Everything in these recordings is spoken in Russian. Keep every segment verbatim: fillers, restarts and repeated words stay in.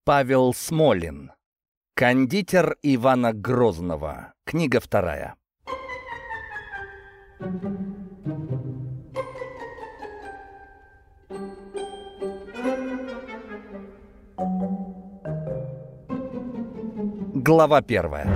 Павел Смолин. Кондитер Ивана Грозного. Книга вторая. Глава первая.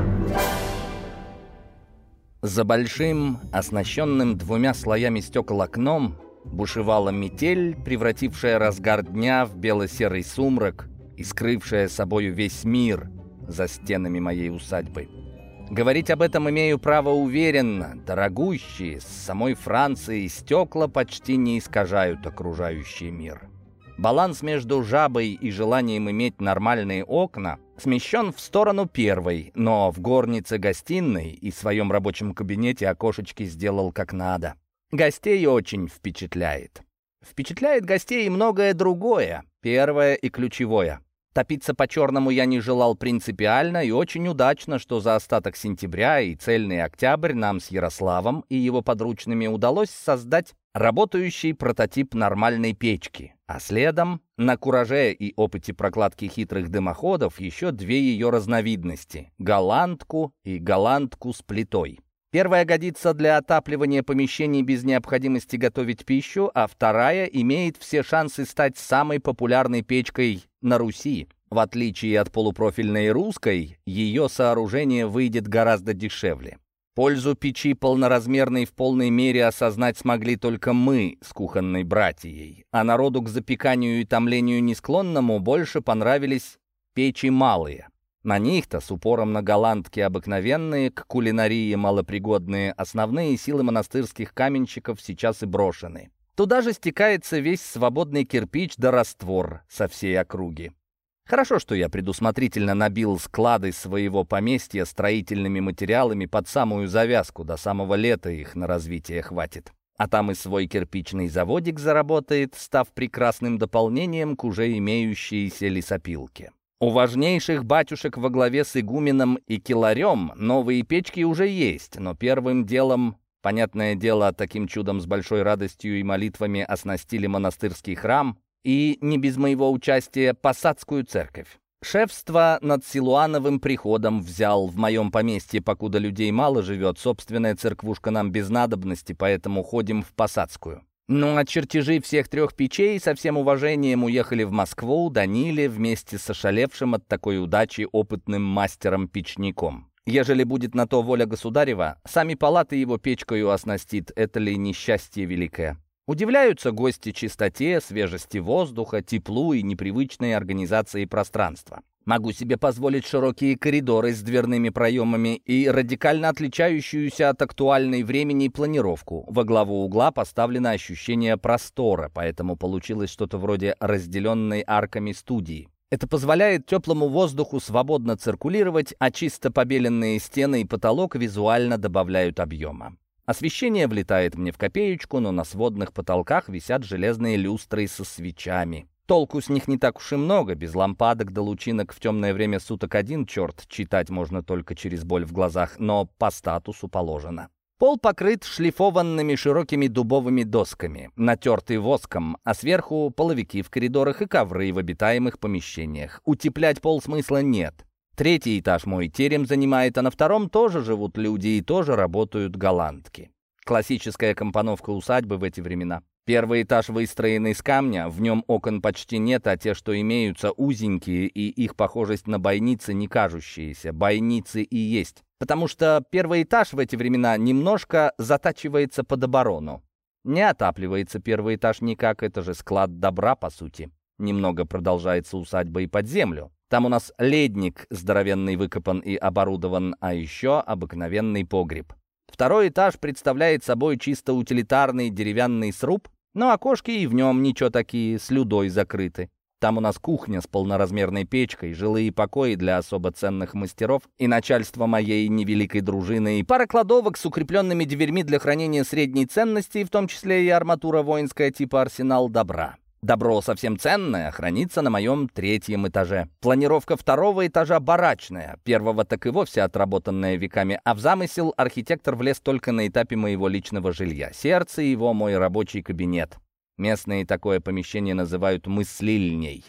За большим, оснащенным двумя слоями стекол окном, бушевала метель, превратившая разгар дня в бело-серый сумрак и скрывшая собою весь мир за стенами моей усадьбы. Говорить об этом имею право уверенно. Дорогущие, с самой Франции стекла почти не искажают окружающий мир. Баланс между жабой и желанием иметь нормальные окна смещен в сторону первой, но в горнице-гостиной и в своем рабочем кабинете окошечки сделал как надо. Гостей очень впечатляет. Впечатляет гостей и многое другое, первое и ключевое. Топиться по-черному я не желал принципиально, и очень удачно, что за остаток сентября и цельный октябрь нам с Ярославом и его подручными удалось создать работающий прототип нормальной печки, а следом, на кураже и опыте прокладки хитрых дымоходов, еще две ее разновидности — голландку и голландку с плитой. Первая годится для отапливания помещений без необходимости готовить пищу, а вторая имеет все шансы стать самой популярной печкой на Руси. В отличие от полупрофильной русской, ее сооружение выйдет гораздо дешевле. Пользу печи полноразмерной в полной мере осознать смогли только мы с кухонной братьей, а народу к запеканию и томлению несклонному больше понравились печи малые. На них-то, с упором на голландки обыкновенные, к кулинарии малопригодные, основные силы монастырских каменщиков сейчас и брошены. Туда же стекается весь свободный кирпич да раствор со всей округи. Хорошо, что я предусмотрительно набил склады своего поместья строительными материалами под самую завязку, до самого лета их на развитие хватит. А там и свой кирпичный заводик заработает, став прекрасным дополнением к уже имеющейся лесопилке. У важнейших батюшек во главе с игуменом и киларем новые печки уже есть, но первым делом, понятное дело, таким чудом с большой радостью и молитвами оснастили монастырский храм и, не без моего участия, посадскую церковь. Шефство над Силуановым приходом взял в моем поместье, покуда людей мало живет, собственная церквушка нам без надобности, поэтому ходим в посадскую. Ну а чертежи всех трех печей со всем уважением уехали в Москву, Даниле, вместе с ошалевшим от такой удачи опытным мастером-печником. Ежели будет на то воля государева, сами палаты его печкою оснастит, это ли несчастье великое. Удивляются гости чистоте, свежести воздуха, теплу и непривычной организации пространства. Могу себе позволить широкие коридоры с дверными проемами и радикально отличающуюся от актуальной времени планировку. Во главу угла поставлено ощущение простора, поэтому получилось что-то вроде разделенной арками студии. Это позволяет теплому воздуху свободно циркулировать, а чисто побеленные стены и потолок визуально добавляют объема. Освещение влетает мне в копеечку, но на сводных потолках висят железные люстры со свечами. Толку с них не так уж и много, без лампадок да лучинок в темное время суток один черт, читать можно только через боль в глазах, но по статусу положено. Пол покрыт шлифованными широкими дубовыми досками, натертый воском, а сверху половики в коридорах и ковры в обитаемых помещениях. Утеплять пол смысла нет. Третий этаж мой терем занимает, а на втором тоже живут люди и тоже работают голландки. Классическая компоновка усадьбы в эти времена. Первый этаж выстроен из камня, в нем окон почти нет, а те, что имеются, узенькие, и их похожесть на бойницы не кажущиеся. Бойницы и есть. Потому что первый этаж в эти времена немножко затачивается под оборону. Не отапливается первый этаж никак, это же склад добра, по сути. Немного продолжается усадьба и под землю. Там у нас ледник здоровенный выкопан и оборудован, а еще обыкновенный погреб. Второй этаж представляет собой чисто утилитарный деревянный сруб, но окошки и в нем ничего такие, с людой закрыты. Там у нас кухня с полноразмерной печкой, жилые покои для особо ценных мастеров и начальства моей невеликой дружины, и пара кладовок с укрепленными дверьми для хранения средней ценности, в том числе и арматура воинская типа арсенал добра. Добро совсем ценное хранится на моем третьем этаже. Планировка второго этажа барачная, первого так и вовсе отработанная веками, а в замысел архитектор влез только на этапе моего личного жилья. Сердце его — мой рабочий кабинет. Местные такое помещение называют мыслильней.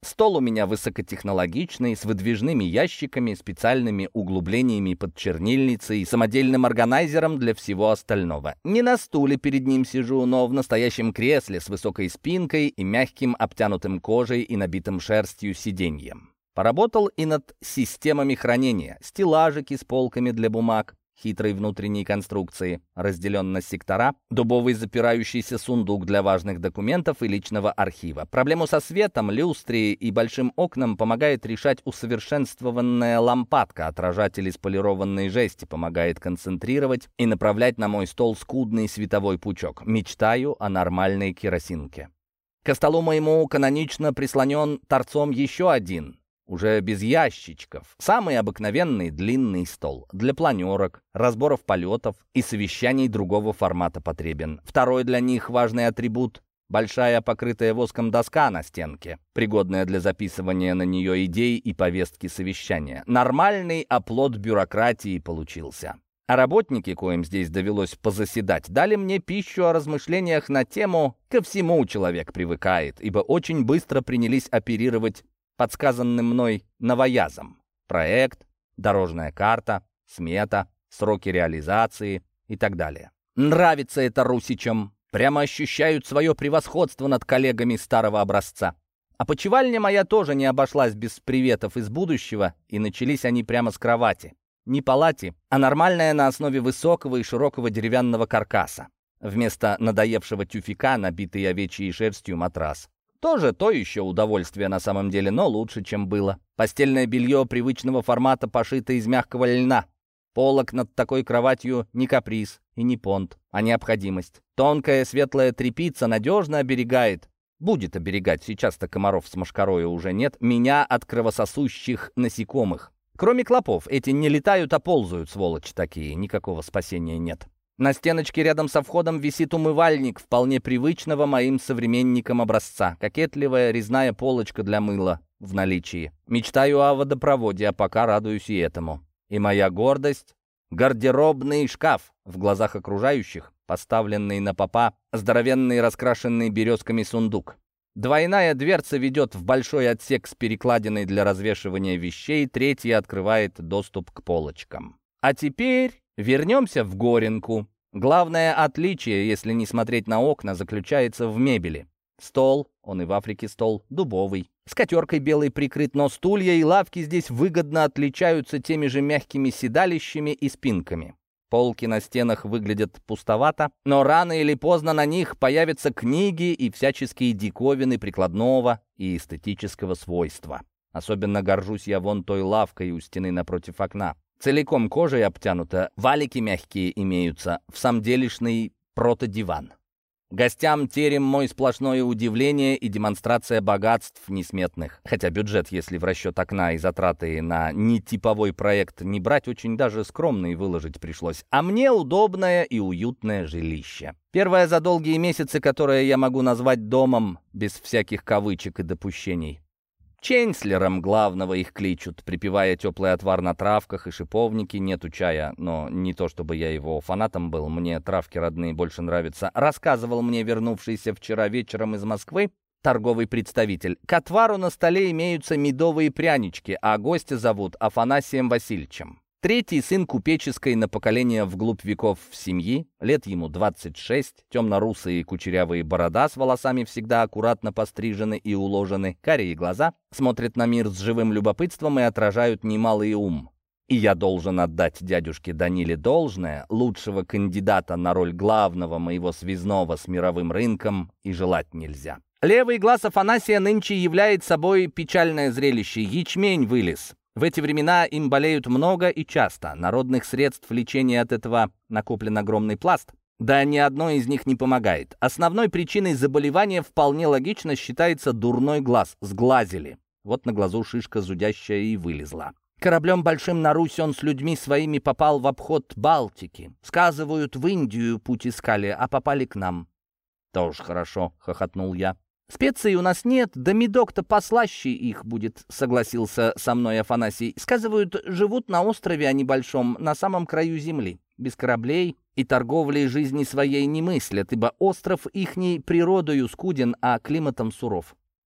Стол у меня высокотехнологичный, с выдвижными ящиками, специальными углублениями под чернильницей и самодельным органайзером для всего остального. Не на стуле перед ним сижу, но в настоящем кресле с высокой спинкой и мягким обтянутым кожей и набитым шерстью сиденьем. Поработал и над системами хранения. Стеллажики с полками для бумаг, хитрой внутренней конструкции, разделен на сектора, дубовый запирающийся сундук для важных документов и личного архива. Проблему со светом, люстре и большим окном помогает решать усовершенствованная лампадка. Отражатель из полированной жести помогает концентрировать и направлять на мой стол скудный световой пучок. Мечтаю о нормальной керосинке. Ко столу моему канонично прислонен торцом еще один, уже без ящичков. Самый обыкновенный длинный стол. Для планерок, разборов полетов и совещаний другого формата потребен. Второй для них важный атрибут — большая покрытая воском доска на стенке, пригодная для записывания на нее идей и повестки совещания. Нормальный оплот бюрократии получился. А работники, коим здесь довелось позаседать, дали мне пищу о размышлениях на тему «Ко всему человек привыкает», ибо очень быстро принялись оперировать подсказанным мной новоязом. Проект, дорожная карта, смета, сроки реализации и так далее. Нравится это русичам. Прямо ощущают свое превосходство над коллегами старого образца. Опочивальня моя тоже не обошлась без приветов из будущего, и начались они прямо с кровати. Не палати, а нормальная на основе высокого и широкого деревянного каркаса. Вместо надоевшего тюфяка, набитый овечьей шерстью, матрас. Тоже то еще удовольствие на самом деле, но лучше, чем было. Постельное белье привычного формата пошито из мягкого льна. Полог над такой кроватью не каприз и не понт, а необходимость. Тонкая светлая тряпица надежно оберегает, будет оберегать, сейчас-то комаров с мошкарою уже нет, меня от кровососущих насекомых. Кроме клопов, эти не летают, а ползают, сволочь такие, никакого спасения нет. На стеночке рядом со входом висит умывальник, вполне привычного моим современникам образца. Кокетливая резная полочка для мыла в наличии. Мечтаю о водопроводе, а пока радуюсь и этому. И моя гордость — гардеробный шкаф в глазах окружающих, поставленный на попа, здоровенный раскрашенный березками сундук. Двойная дверца ведет в большой отсек с перекладиной для развешивания вещей, третья открывает доступ к полочкам. А теперь вернемся в Горенку. Главное отличие, если не смотреть на окна, заключается в мебели. Стол, он и в Африке стол, дубовый. Скатеркой белой прикрыт, но стулья и лавки здесь выгодно отличаются теми же мягкими седалищами и спинками. Полки на стенах выглядят пустовато, но рано или поздно на них появятся книги и всяческие диковины прикладного и эстетического свойства. Особенно горжусь я вон той лавкой у стены напротив окна. Целиком кожей обтянута, валики мягкие имеются, в самделишный протодиван. Гостям терем мой сплошное удивление и демонстрация богатств несметных. Хотя бюджет, если в расчет окна и затраты на нетиповой проект не брать, очень даже скромный выложить пришлось. А мне удобное и уютное жилище. Первое за долгие месяцы, которое я могу назвать домом, без всяких кавычек и допущений. Ченслером главного их кличут, припевая теплый отвар на травках и шиповнике. Нету чая, но не то чтобы я его фанатом был, мне травки родные больше нравятся. Рассказывал мне вернувшийся вчера вечером из Москвы торговый представитель. К отвару на столе имеются медовые прянички, а гостя зовут Афанасием Васильевичем. Третий сын купеческой на поколение вглубь веков семьи, лет ему двадцать шесть, темно-русые кучерявые борода с волосами всегда аккуратно пострижены и уложены, карие глаза, смотрят на мир с живым любопытством и отражают немалый ум. И я должен отдать дядюшке Даниле должное, лучшего кандидата на роль главного моего связного с мировым рынком и желать нельзя. Левый глаз Афанасия нынче является собой печальное зрелище, ячмень вылез. В эти времена им болеют много и часто. Народных средств лечения от этого накоплен огромный пласт. Да ни одно из них не помогает. Основной причиной заболевания вполне логично считается дурной глаз. Сглазили. Вот на глазу шишка зудящая и вылезла. Кораблем большим на Русь он с людьми своими попал в обход Балтики. Сказывают, в Индию путь искали, а попали к нам. Тоже хорошо, хохотнул я. «Специй у нас нет, да медок-то послаще их будет», — согласился со мной Афанасий. «Сказывают, живут на острове, а небольшом, на самом краю земли. Без кораблей и торговли жизни своей не мыслят, ибо остров ихней природою скуден, а климатом суров.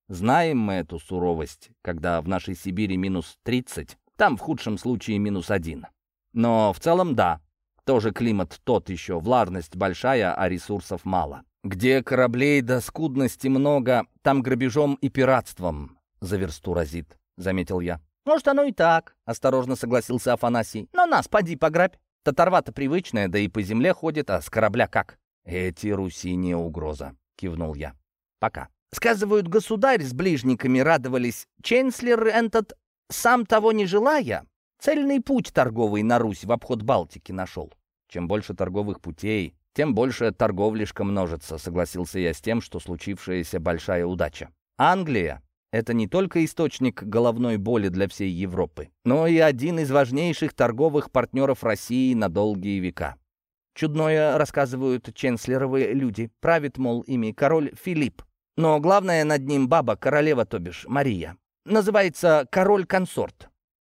Знаем мы эту суровость, когда в нашей Сибири минус тридцать, там в худшем случае минус один. Но в целом да, тоже климат тот еще, влажность большая, а ресурсов мало. Где кораблей до скудности много, там грабежом и пиратством за версту разит, заметил я. «Может, оно и так», — осторожно согласился Афанасий. «Но нас поди пограбь. Татарва-то привычная, да и по земле ходит, а с корабля как?» «Эти Руси не угроза», — кивнул я. «Пока». Сказывают, государь с ближниками радовались. Ченслер этот, сам того не желая, цельный путь торговый на Русь в обход Балтики нашел. Чем больше торговых путей, тем больше торговлишка множится, согласился я с тем, что случившаяся большая удача. Англия — это не только источник головной боли для всей Европы, но и один из важнейших торговых партнеров России на долгие века. Чудное, рассказывают ченслеровые люди, правит, мол, ими король Филипп. Но главное над ним баба, королева, то бишь Мария. Называется король-консорт.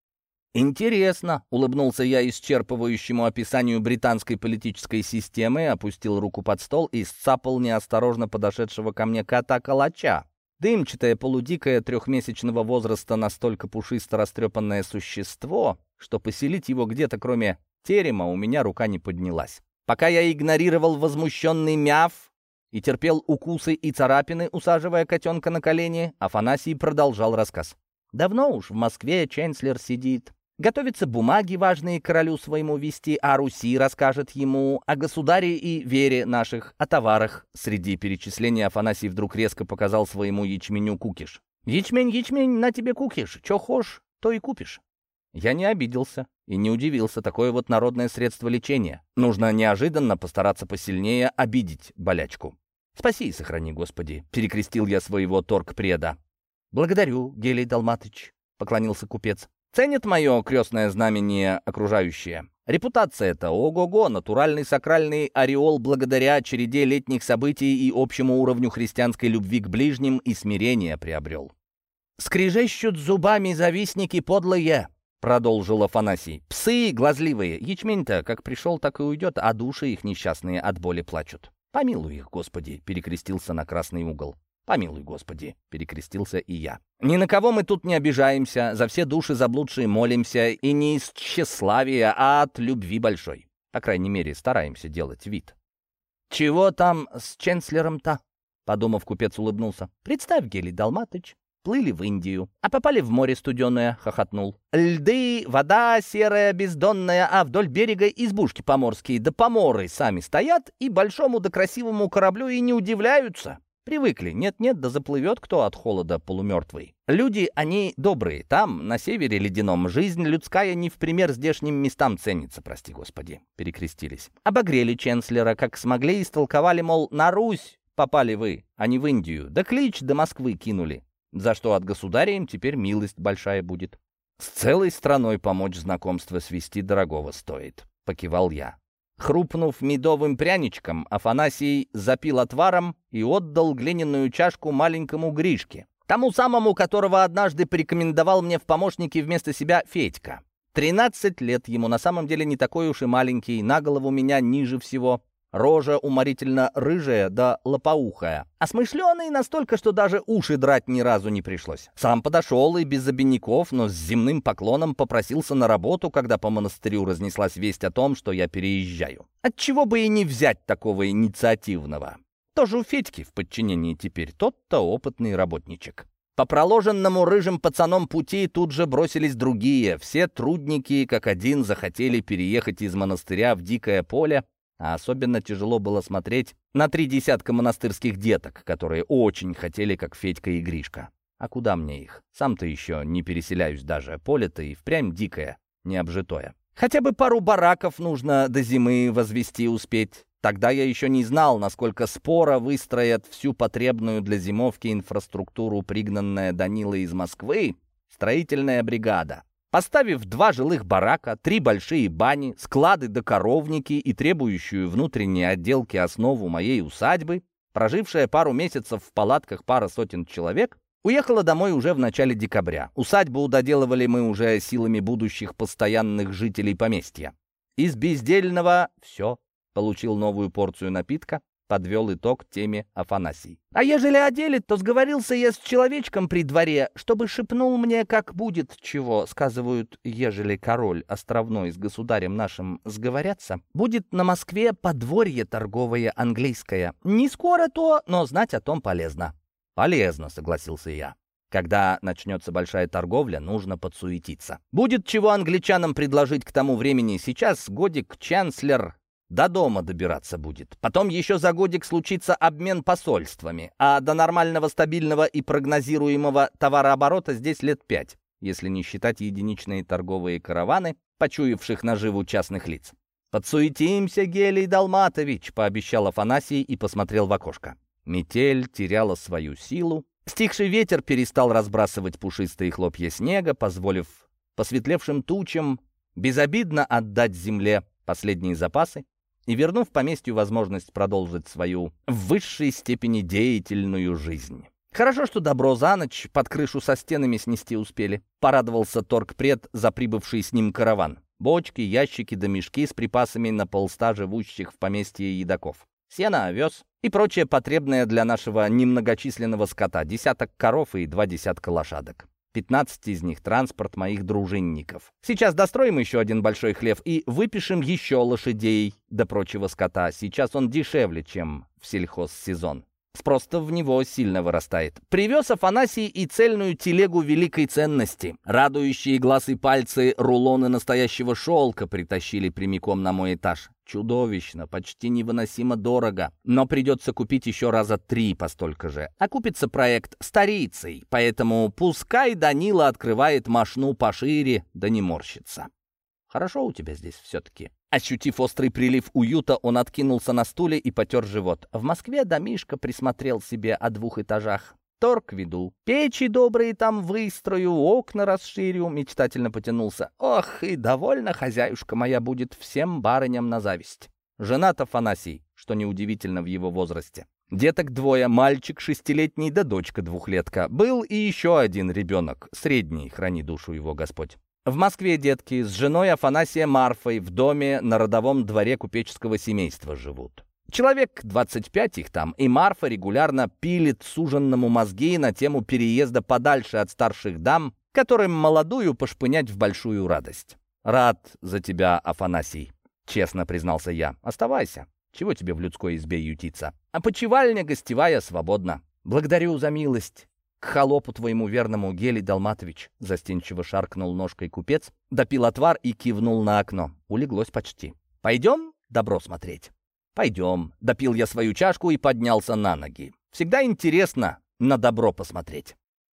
«Интересно», — улыбнулся я исчерпывающему описанию британской политической системы, опустил руку под стол и сцапал неосторожно подошедшего ко мне кота-калача. Дымчатое, полудикое, трехмесячного возраста, настолько пушисто растрепанное существо, что поселить его где-то кроме терема у меня рука не поднялась. Пока я игнорировал возмущенный мяв и терпел укусы и царапины, усаживая котенка на колени, Афанасий продолжал рассказ. «Давно уж в Москве ченслер сидит. Готовятся бумаги важные королю своему вести, о Руси расскажет ему, о государе и вере наших, о товарах». Среди перечисления Афанасий вдруг резко показал своему ячменю кукиш. «Ячмень, ячмень, на тебе кукиш. Чё хошь, то и купишь». Я не обиделся и не удивился. Такое вот народное средство лечения. Нужно неожиданно постараться посильнее обидеть болячку. «Спаси и сохрани, Господи», — перекрестил я своего торгпреда. «Благодарю, Гелий Далматыч», — поклонился купец. «Ценят мое крестное знамение окружающие. Репутация-то ого-го, натуральный сакральный ореол благодаря череде летних событий и общему уровню христианской любви к ближним и смирения приобрел». «Скрежещут зубами завистники подлые», — продолжил Афанасий. «Псы глазливые. Ячмень-то как пришел, так и уйдет, а души их несчастные от боли плачут. Помилуй их, Господи», — перекрестился на красный угол. «Помилуй, Господи», — перекрестился и я. «Ни на кого мы тут не обижаемся, за все души заблудшие молимся, и не из тщеславия, а от любви большой. По крайней мере, стараемся делать вид». «Чего там с ченслером-то?» — подумав, купец улыбнулся. «Представь, Гелий Далматыч, плыли в Индию, а попали в море студеное», — хохотнул. «Льды, вода серая, бездонная, а вдоль берега избушки поморские, да поморы сами стоят и большому да красивому кораблю и не удивляются. Привыкли, нет-нет, да заплывет кто от холода полумертвый. Люди, они добрые, там, на севере ледяном, жизнь людская не в пример здешним местам ценится, прости Господи», — перекрестились. Обогрели ченслера, как смогли, истолковали, мол, на Русь попали вы, а не в Индию, да клич до Москвы кинули. За что от государя им теперь милость большая будет. «С целой страной помочь знакомство свести дорогого стоит», — покивал я. Хрупнув медовым пряничком, Афанасий запил отваром и отдал глиняную чашку маленькому Гришке, тому самому, которого однажды порекомендовал мне в помощники вместо себя Федька. Тринадцать лет ему, на самом деле не такой уж и маленький, на голову меня ниже всего. Рожа уморительно рыжая да лопоухая. А смышленый настолько, что даже уши драть ни разу не пришлось. Сам подошел и без обиняков, но с земным поклоном попросился на работу, когда по монастырю разнеслась весть о том, что я переезжаю. Отчего бы и не взять такого инициативного. Тоже у Федьки в подчинении теперь тот-то опытный работничек. По проложенному рыжим пацаном пути тут же бросились другие. Все трудники, как один, захотели переехать из монастыря в дикое поле. А особенно тяжело было смотреть на три десятка монастырских деток, которые очень хотели, как Федька и Гришка. А куда мне их? Сам-то еще не переселяюсь даже. Поле-то и впрямь дикое, необжитое. Хотя бы пару бараков нужно до зимы возвести успеть. Тогда я еще не знал, насколько споро выстроят всю потребную для зимовки инфраструктуру, пригнанная Данила из Москвы, строительная бригада. Поставив два жилых барака, три большие бани, склады да коровники и требующую внутренней отделки основу моей усадьбы, прожившая пару месяцев в палатках пара сотен человек, уехала домой уже в начале декабря. Усадьбу доделывали мы уже силами будущих постоянных жителей поместья. Из бездельного все, получил новую порцию напитка, подвел итог теме Афанасий. «А ежели о деле, то сговорился я с человечком при дворе, чтобы шепнул мне, как будет чего. Сказывают, ежели король островной с государем нашим сговорятся, будет на Москве подворье торговое английское. Не скоро то, но знать о том полезно». «Полезно», — согласился я. «Когда начнется большая торговля, нужно подсуетиться. Будет чего англичанам предложить к тому времени. Сейчас годик-чанслер до дома добираться будет. Потом еще за годик случится обмен посольствами. А до нормального, стабильного и прогнозируемого товарооборота здесь лет пять, если не считать единичные торговые караваны, почуявших наживу частных лиц. «Подсуетимся, Гелий Далматович», — пообещал Афанасий и посмотрел в окошко. Метель теряла свою силу. Стихший ветер перестал разбрасывать пушистые хлопья снега, позволив посветлевшим тучам безобидно отдать земле последние запасы и вернув поместью возможность продолжить свою в высшей степени деятельную жизнь. «Хорошо, что добро за ночь под крышу со стенами снести успели», — порадовался торгпред за прибывший с ним караван. Бочки, ящики да мешки с припасами на полста живущих в поместье едоков. Сено, овес и прочее потребное для нашего немногочисленного скота, десяток коров и два десятка лошадок. пятнадцать из них — транспорт моих дружинников. Сейчас достроим еще один большой хлев и выпишем еще лошадей до прочего скота. Сейчас он дешевле, чем в сельхозсезон. Спрос-то в него сильно вырастает. Привез Афанасий и цельную телегу великой ценности. Радующие глаз и пальцы рулоны настоящего шелка притащили прямиком на мой этаж. Чудовищно, почти невыносимо дорого. Но придется купить еще раза три по столько же. Окупится проект старицей, поэтому пускай Данила открывает мошну пошире, да не морщится. Хорошо у тебя здесь все-таки. Ощутив острый прилив уюта, он откинулся на стуле и потер живот. В Москве домишко присмотрел себе о двух этажах. Торг веду. Печи добрые там выстрою, окна расширю, мечтательно потянулся. Ох, и довольно хозяюшка моя будет всем барыням на зависть. Женат Афанасий, что неудивительно в его возрасте. Деток двое, мальчик шестилетний да дочка двухлетка. Был и еще один ребенок, средний, храни душу его Господь. В Москве детки с женой Афанасия Марфой в доме на родовом дворе купеческого семейства живут. Человек двадцать пять их там, и Марфа регулярно пилит суженному мозги на тему переезда подальше от старших дам, которым молодую пошпынять в большую радость. «Рад за тебя, Афанасий», — честно признался я. «Оставайся. Чего тебе в людской избе ютиться? А почивальня гостевая свободна. Благодарю за милость. К холопу твоему верному, Гелий Далматович», — застенчиво шаркнул ножкой купец, допил отвар и кивнул на окно. Улеглось почти. «Пойдем добро смотреть?» «Пойдем». Допил я свою чашку и поднялся на ноги. Всегда интересно на добро посмотреть.